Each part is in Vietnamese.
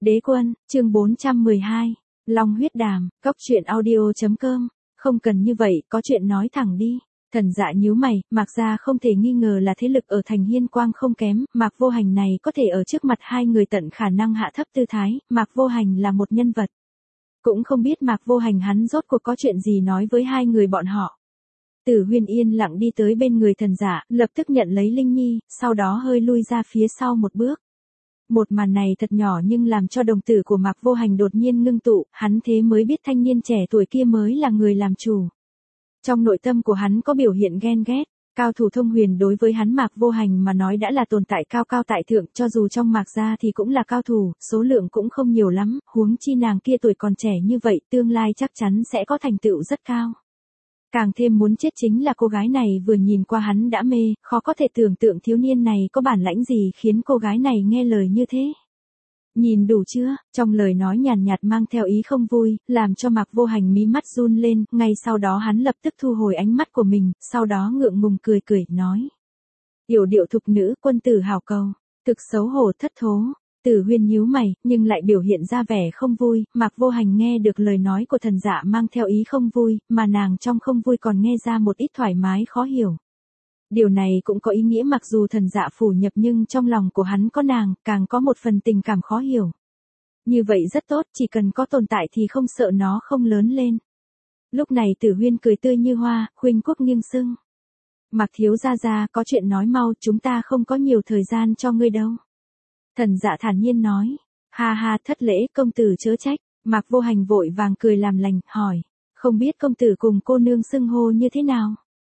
Đế quân, chương 412. Long huyết đàm, cóc truyện audio.com. Không cần như vậy, có chuyện nói thẳng đi. Thần Dạ nhíu mày, Mạc gia không thể nghi ngờ là thế lực ở thành Hiên Quang không kém, Mạc Vô Hành này có thể ở trước mặt hai người tận khả năng hạ thấp tư thái, Mạc Vô Hành là một nhân vật. Cũng không biết Mạc Vô Hành hắn rốt cuộc có chuyện gì nói với hai người bọn họ. Tử Huyên yên lặng đi tới bên người Thần Dạ, lập tức nhận lấy Linh Nhi, sau đó hơi lui ra phía sau một bước. Một màn này thật nhỏ nhưng làm cho đồng tử của Mạc Vô Hành đột nhiên ngưng tụ, hắn thế mới biết thanh niên trẻ tuổi kia mới là người làm chủ. Trong nội tâm của hắn có biểu hiện ghen ghét, cao thủ thông huyền đối với hắn Mạc Vô Hành mà nói đã là tồn tại cao cao tại thượng, cho dù trong Mạc gia thì cũng là cao thủ, số lượng cũng không nhiều lắm, huống chi nàng kia tuổi còn trẻ như vậy, tương lai chắc chắn sẽ có thành tựu rất cao. Càng thêm muốn chết chính là cô gái này vừa nhìn qua hắn đã mê, khó có thể tưởng tượng thiếu niên này có bản lãnh gì khiến cô gái này nghe lời như thế. Nhìn đủ chưa, trong lời nói nhàn nhạt mang theo ý không vui, làm cho Mạc Vô Hành mí mắt run lên, ngay sau đó hắn lập tức thu hồi ánh mắt của mình, sau đó ngượng ngùng cười cười, nói. Yểu điệu thục nữ, quân tử hảo cầu, thực xấu hổ thất thố. Tử Huyên nhíu mày, nhưng lại biểu hiện ra vẻ không vui, Mạc Vô Hành nghe được lời nói của Thần Dạ mang theo ý không vui, mà nàng trong không vui còn nghe ra một ít thoải mái khó hiểu. Điều này cũng có ý nghĩa mặc dù Thần Dạ phủ nhập nhưng trong lòng của hắn có nàng, càng có một phần tình cảm khó hiểu. Như vậy rất tốt, chỉ cần có tồn tại thì không sợ nó không lớn lên. Lúc này Tử Huyên cười tươi như hoa, khuynh quốc nghiêng sưng. Mạc thiếu gia có chuyện nói mau, chúng ta không có nhiều thời gian cho ngươi đâu. Thần Dạ thản nhiên nói, ha ha thất lễ công tử chớ trách, Mạc Vô Hành vội vàng cười làm lành, hỏi, không biết công tử cùng cô nương xưng hô như thế nào?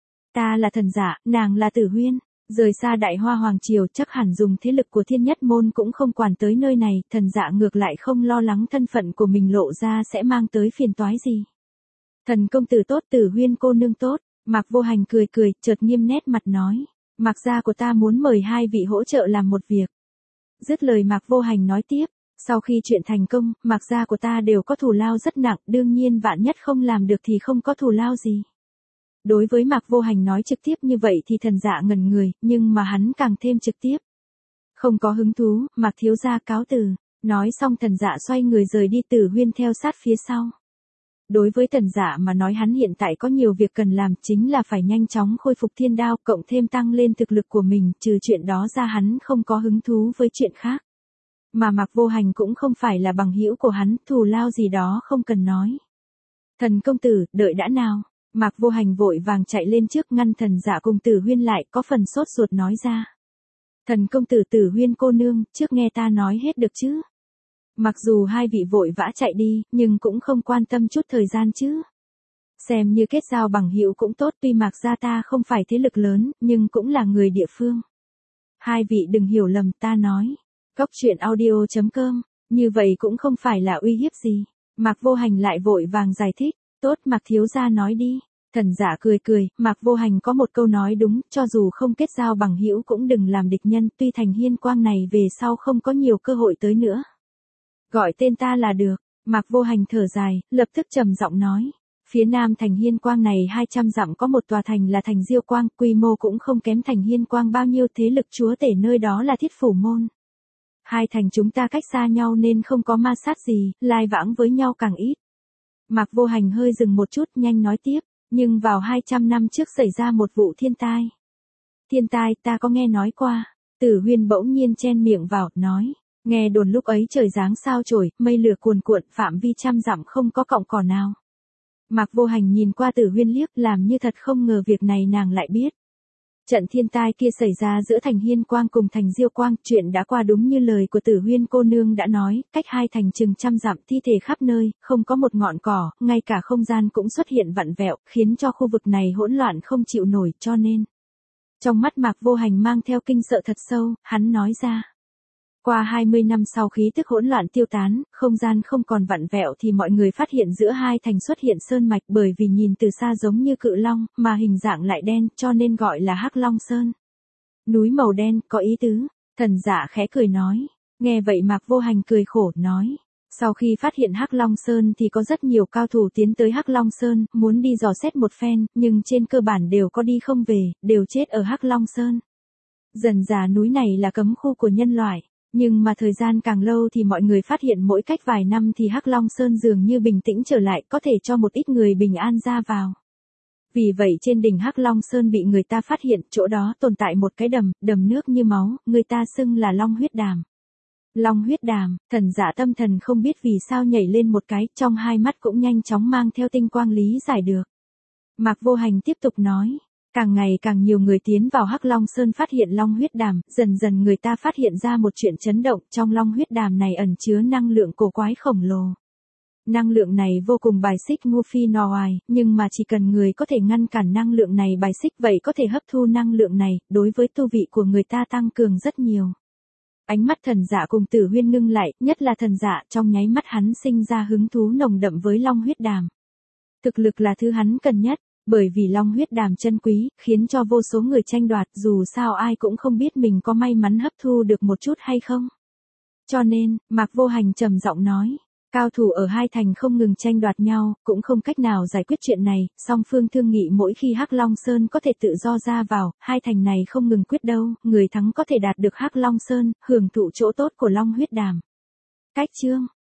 Ta là Thần Dạ, nàng là Tử Huyên, rời xa Đại Hoa Hoàng Triều chắc hẳn dùng thế lực của Thiên Nhất Môn cũng không quản tới nơi này, Thần Dạ ngược lại không lo lắng thân phận của mình lộ ra sẽ mang tới phiền toái gì. Thần công tử tốt, Tử Huyên cô nương tốt, Mạc Vô Hành cười cười, chợt nghiêm nét mặt nói, Mạc gia của ta muốn mời hai vị hỗ trợ làm một việc. Dứt lời Mạc Vô Hành nói tiếp, sau khi chuyện thành công, Mạc gia của ta đều có thù lao rất nặng, đương nhiên vạn nhất không làm được thì không có thù lao gì. Đối với Mạc Vô Hành nói trực tiếp như vậy thì Thần Dạ ngẩn người, nhưng mà hắn càng thêm trực tiếp. Không có hứng thú, Mạc thiếu gia cáo từ, nói xong Thần Dạ xoay người rời đi, Tử Huyên theo sát phía sau. Đối với Thần Dạ mà nói hắn hiện tại có nhiều việc cần làm, chính là phải nhanh chóng khôi phục thiên đao, cộng thêm tăng lên thực lực của mình, trừ chuyện đó ra hắn không có hứng thú với chuyện khác. Mà Mạc Vô Hành cũng không phải là bằng hữu của hắn, thù lao gì đó không cần nói. Thần công tử, đợi đã nào. Mạc Vô Hành vội vàng chạy lên trước ngăn Thần Dạ cùng Tử Huyên lại, có phần sốt ruột nói ra. Thần công tử, Tử Huyên cô nương, trước nghe ta nói hết được chứ. Mặc dù hai vị vội vã chạy đi, nhưng cũng không quan tâm chút thời gian chứ. Xem như kết giao bằng hữu cũng tốt, tuy Mạc gia ta không phải thế lực lớn, nhưng cũng là người địa phương. Hai vị đừng hiểu lầm, ta nói. Cóc truyện audio.com, như vậy cũng không phải là uy hiếp gì. Mạc Vô Hành lại vội vàng giải thích, tốt Mạc thiếu gia nói đi. Thần Dạ cười cười, Mạc Vô Hành có một câu nói đúng, cho dù không kết giao bằng hữu cũng đừng làm địch nhân, tuy thành Hiên Quang này về sau không có nhiều cơ hội tới nữa. Gọi tên ta là được, Mạc Vô Hành thở dài, lập tức trầm giọng nói. Phía nam thành Hiên Quang này 200 dặm có một tòa thành là thành Diêu Quang, quy mô cũng không kém thành Hiên Quang bao nhiêu, thế lực chúa tể nơi đó là Thiết Phủ Môn. Hai thành chúng ta cách xa nhau nên không có ma sát gì, lai vãng với nhau càng ít. Mạc Vô Hành hơi dừng một chút, nhanh nói tiếp, nhưng vào 200 năm trước xảy ra một vụ thiên tai. Thiên tai ta có nghe nói qua, Tử Huyên bỗng nhiên chen miệng vào, nói. Nghe đồn lúc ấy trời giáng sao chổi, mây lửa cuồn cuộn, phạm vi trăm dặm không có cọng cỏ nào. Mạc Vô Hành nhìn qua Tử Huyên liếc, làm như thật không ngờ việc này nàng lại biết. Trận thiên tai kia xảy ra giữa thành Hiên Quang cùng thành Diêu Quang, chuyện đã qua đúng như lời của Tử Huyên cô nương đã nói, cách hai thành chừng trăm dặm, thi thể khắp nơi, không có một ngọn cỏ, ngay cả không gian cũng xuất hiện vặn vẹo, khiến cho khu vực này hỗn loạn không chịu nổi, cho nên. Trong mắt Mạc Vô Hành mang theo kinh sợ thật sâu, hắn nói ra. Qua 20 năm sau khí tức hỗn loạn tiêu tán, không gian không còn vặn vẹo thì mọi người phát hiện giữa hai thành xuất hiện sơn mạch, bởi vì nhìn từ xa giống như cự long, mà hình dạng lại đen, cho nên gọi là Hắc Long Sơn. Núi màu đen, có ý tứ. Thần Dạ khẽ cười nói. Nghe vậy Mạc Vô Hành cười khổ, nói. Sau khi phát hiện Hắc Long Sơn thì có rất nhiều cao thủ tiến tới Hắc Long Sơn, muốn đi dò xét một phen, nhưng trên cơ bản đều có đi không về, đều chết ở Hắc Long Sơn. Dần dà núi này là cấm khu của nhân loại. Nhưng mà thời gian càng lâu thì mọi người phát hiện mỗi cách vài năm thì Hắc Long Sơn dường như bình tĩnh trở lại, có thể cho một ít người bình an ra vào. Vì vậy trên đỉnh Hắc Long Sơn bị người ta phát hiện, chỗ đó tồn tại một cái đầm nước như máu, người ta xưng là Long huyết đàm. Long huyết đàm, thần dạ tâm thần không biết vì sao nhảy lên một cái, trong hai mắt cũng nhanh chóng mang theo tinh quang lý giải được. Mạc Vô Hành tiếp tục nói, càng ngày càng nhiều người tiến vào Hắc Long Sơn phát hiện Long huyết đàm, dần dần người ta phát hiện ra một chuyện chấn động, trong Long huyết đàm này ẩn chứa năng lượng cổ quái khổng lồ. Năng lượng này vô cùng bài xích ngu phi nò oai, nhưng mà chỉ cần người có thể ngăn cản năng lượng này bài xích vậy có thể hấp thu năng lượng này, đối với tu vị của người ta tăng cường rất nhiều. Ánh mắt thần dạ cùng Tử Huyên ngưng lại, nhất là thần dạ, trong nháy mắt hắn sinh ra hứng thú nồng đậm với Long huyết đàm. Thực lực là thứ hắn cần nhất, bởi vì Long huyết đàm chân quý, khiến cho vô số người tranh đoạt, dù sao ai cũng không biết mình có may mắn hấp thu được một chút hay không. Cho nên, Mạc Vô Hành trầm giọng nói, cao thủ ở hai thành không ngừng tranh đoạt nhau, cũng không cách nào giải quyết chuyện này, song phương thương nghị mỗi khi Hắc Long Sơn có thể tự do ra vào, hai thành này không ngừng quyết đâu, người thắng có thể đạt được Hắc Long Sơn, hưởng thụ chỗ tốt của Long huyết đàm. Cách chương